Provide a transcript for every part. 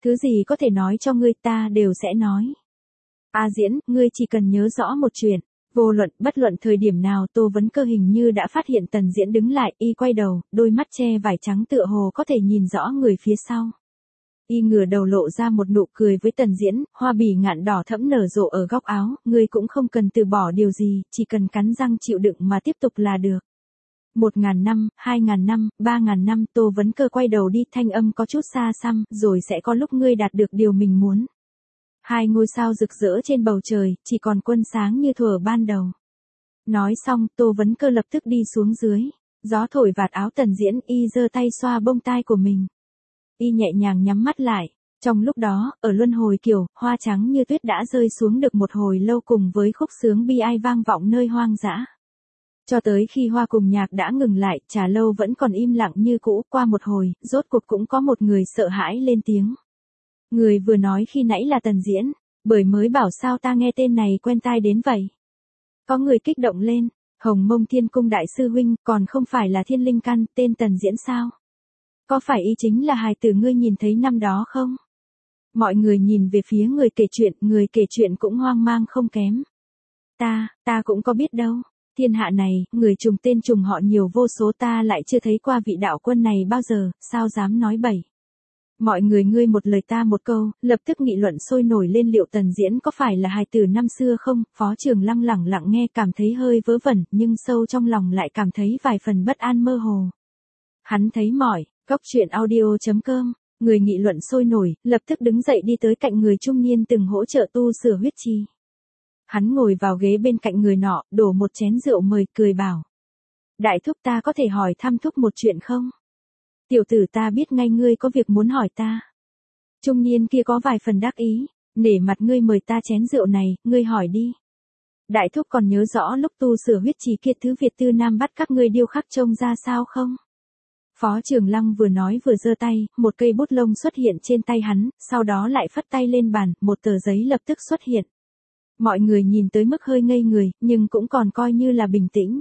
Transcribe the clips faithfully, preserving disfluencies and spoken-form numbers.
Thứ gì có thể nói cho ngươi ta đều sẽ nói. A Diễn, ngươi chỉ cần nhớ rõ một chuyện. Vô luận, bất luận thời điểm nào Tô Vấn Cơ hình như đã phát hiện Tần Diễn đứng lại, y quay đầu, đôi mắt che vải trắng tựa hồ có thể nhìn rõ người phía sau. Y ngửa đầu lộ ra một nụ cười với Tần Diễn, hoa bì ngạn đỏ thẫm nở rộ ở góc áo, ngươi cũng không cần từ bỏ điều gì, chỉ cần cắn răng chịu đựng mà tiếp tục là được. Một ngàn năm, hai ngàn năm, ba ngàn năm, Tô Vấn Cơ quay đầu đi, thanh âm có chút xa xăm, rồi sẽ có lúc ngươi đạt được điều mình muốn. Hai ngôi sao rực rỡ trên bầu trời, chỉ còn quân sáng như thuở ban đầu. Nói xong, Tô Vấn Cơ lập tức đi xuống dưới. Gió thổi vạt áo Tần Diễn, y giơ tay xoa bông tai của mình. Y nhẹ nhàng nhắm mắt lại. Trong lúc đó, ở luân hồi kiều, hoa trắng như tuyết đã rơi xuống được một hồi lâu cùng với khúc sướng bi ai vang vọng nơi hoang dã. Cho tới khi hoa cùng nhạc đã ngừng lại, Trà Lâu vẫn còn im lặng như cũ, qua một hồi, rốt cuộc cũng có một người sợ hãi lên tiếng. Người vừa nói khi nãy là Tần Diễn, bởi mới bảo sao ta nghe tên này quen tai đến vậy. Có người kích động lên, Hồng Mông Thiên Cung đại sư huynh, còn không phải là Thiên Linh Căn, tên Tần Diễn sao? Có phải y chính là hài tử ngươi nhìn thấy năm đó không? Mọi người nhìn về phía người kể chuyện, người kể chuyện cũng hoang mang không kém. Ta, ta cũng có biết đâu. Thiên hạ này, người trùng tên trùng họ nhiều vô số, ta lại chưa thấy qua vị đạo quân này bao giờ, sao dám nói bậy. Mọi người ngươi một lời ta một câu, lập tức nghị luận sôi nổi lên liệu Tần Diễn có phải là hài tử năm xưa không. Phó Trường Lăng lẳng lặng nghe, cảm thấy hơi vớ vẩn, nhưng sâu trong lòng lại cảm thấy vài phần bất an mơ hồ. Hắn thấy mỏi, cốc truyện audio chấm com, người nghị luận sôi nổi, lập tức đứng dậy đi tới cạnh người trung niên từng hỗ trợ tu sửa huyết chi. Hắn ngồi vào ghế bên cạnh người nọ, đổ một chén rượu mời, cười bảo. Đại thúc, ta có thể hỏi thăm thúc một chuyện không? Tiểu tử, ta biết ngay ngươi có việc muốn hỏi ta. Trung niên kia có vài phần đắc ý, nể mặt ngươi mời ta chén rượu này, ngươi hỏi đi. Đại thúc còn nhớ rõ lúc tu sửa huyết trì kia thứ Việt Tư Nam bắt các ngươi điêu khắc trông ra sao không? Phó Trường Lăng vừa nói vừa giơ tay, một cây bút lông xuất hiện trên tay hắn, sau đó lại phất tay lên bàn, một tờ giấy lập tức xuất hiện. Mọi người nhìn tới mức hơi ngây người, nhưng cũng còn coi như là bình tĩnh.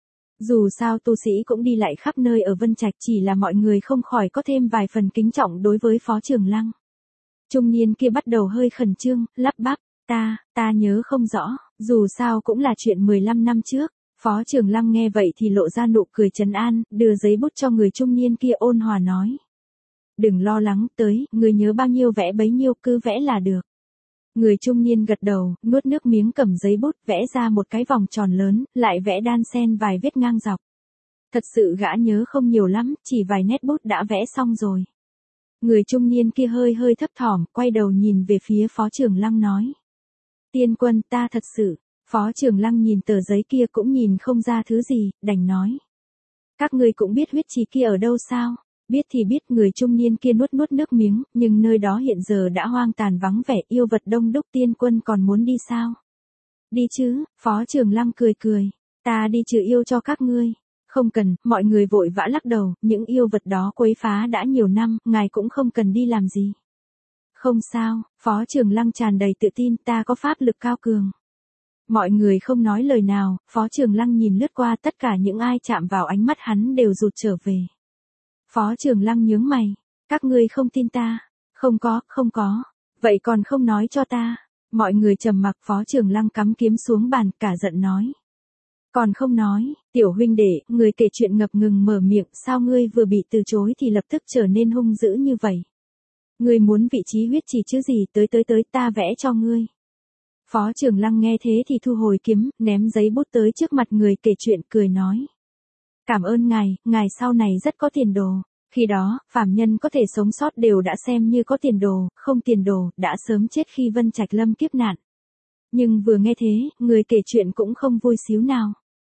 Dù sao tu sĩ cũng đi lại khắp nơi ở Vân Trạch, chỉ là mọi người không khỏi có thêm vài phần kính trọng đối với Phó Trường Lăng. Trung niên kia bắt đầu hơi khẩn trương, lắp bắp, ta, ta nhớ không rõ, dù sao cũng là chuyện mười lăm năm trước. Phó Trường Lăng nghe vậy thì lộ ra nụ cười trấn an, đưa giấy bút cho người trung niên kia, ôn hòa nói. Đừng lo lắng, tới, người nhớ bao nhiêu vẽ bấy nhiêu, cứ vẽ là được. Người trung niên gật đầu, nuốt nước miếng, cầm giấy bút, vẽ ra một cái vòng tròn lớn, lại vẽ đan xen vài vết ngang dọc. Thật sự gã nhớ không nhiều lắm, chỉ vài nét bút đã vẽ xong rồi. Người trung niên kia hơi hơi thấp thỏm, quay đầu nhìn về phía Phó Trường Lăng nói. Tiên quân, ta thật sự. Phó Trường Lăng nhìn tờ giấy kia cũng nhìn không ra thứ gì, đành nói. Các ngươi cũng biết huyết trì kia ở đâu sao? Biết thì biết, người trung niên kia nuốt nuốt nước miếng, nhưng nơi đó hiện giờ đã hoang tàn vắng vẻ, yêu vật đông đúc, tiên quân còn muốn đi sao? Đi chứ, Phó Trường Lăng cười cười, ta đi trừ yêu cho các ngươi. Không cần, mọi người vội vã lắc đầu, những yêu vật đó quấy phá đã nhiều năm, ngài cũng không cần đi làm gì. Không sao, Phó Trường Lăng tràn đầy tự tin, ta có pháp lực cao cường. Mọi người không nói lời nào, Phó Trường Lăng nhìn lướt qua, tất cả những ai chạm vào ánh mắt hắn đều rụt trở về. Phó Trường Lăng nhướng mày, các ngươi không tin ta? Không có, không có, vậy còn không nói cho ta? Mọi người trầm mặc, Phó Trường Lăng cắm kiếm xuống bàn, cả giận nói. Còn không nói, tiểu huynh đệ, người kể chuyện ngập ngừng mở miệng, sao ngươi vừa bị từ chối thì lập tức trở nên hung dữ như vậy? Ngươi muốn vị trí huyết trì chứ gì, tới tới tới, ta vẽ cho ngươi. Phó Trường Lăng nghe thế thì thu hồi kiếm, ném giấy bút tới trước mặt người kể chuyện, cười nói. Cảm ơn ngài, ngài sau này rất có tiền đồ. Khi đó, phàm nhân có thể sống sót đều đã xem như có tiền đồ, không tiền đồ, đã sớm chết khi Vân Trạch lâm kiếp nạn. Nhưng vừa nghe thế, người kể chuyện cũng không vui xíu nào.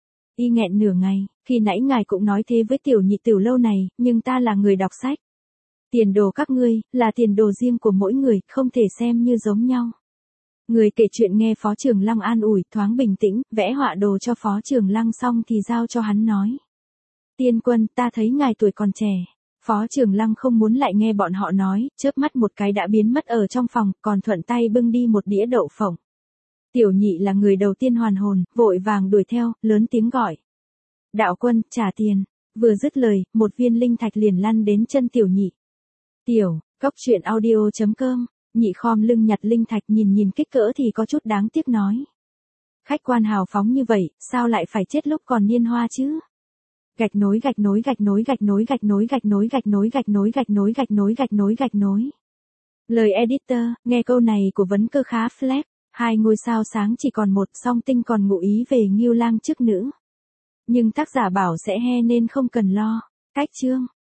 Y nghẹn nửa ngày, khi nãy ngài cũng nói thế với tiểu nhị tiểu lâu này, nhưng ta là người đọc sách. Tiền đồ các ngươi, là tiền đồ riêng của mỗi người, không thể xem như giống nhau. Người kể chuyện nghe Phó Trường Lăng an ủi, thoáng bình tĩnh, vẽ họa đồ cho Phó Trường Lăng xong thì giao cho hắn nói. Tiên quân, ta thấy ngài tuổi còn trẻ. Phó Trường Lăng không muốn lại nghe bọn họ nói, chớp mắt một cái đã biến mất ở trong phòng, còn thuận tay bưng đi một đĩa đậu phộng. Tiểu nhị là người đầu tiên hoàn hồn, vội vàng đuổi theo, lớn tiếng gọi. Đạo quân, trả tiền. Vừa dứt lời, một viên linh thạch liền lăn đến chân tiểu nhị. Tiểu, Cốc truyện audio chấm com, nhị khom lưng nhặt linh thạch nhìn nhìn kích cỡ thì có chút đáng tiếc nói. Khách quan hào phóng như vậy, sao lại phải chết lúc còn niên hoa chứ? Gạch nối gạch nối gạch nối gạch nối gạch nối gạch nối gạch nối gạch nối gạch nối gạch nối gạch nối gạch nối. Lời editor, nghe câu này của vấn cơ khá flex, hai ngôi sao sáng chỉ còn một, song tinh còn ngụ ý về Ngưu Lang chức nữ. Nhưng tác giả bảo sẽ he nên không cần lo. Cách chương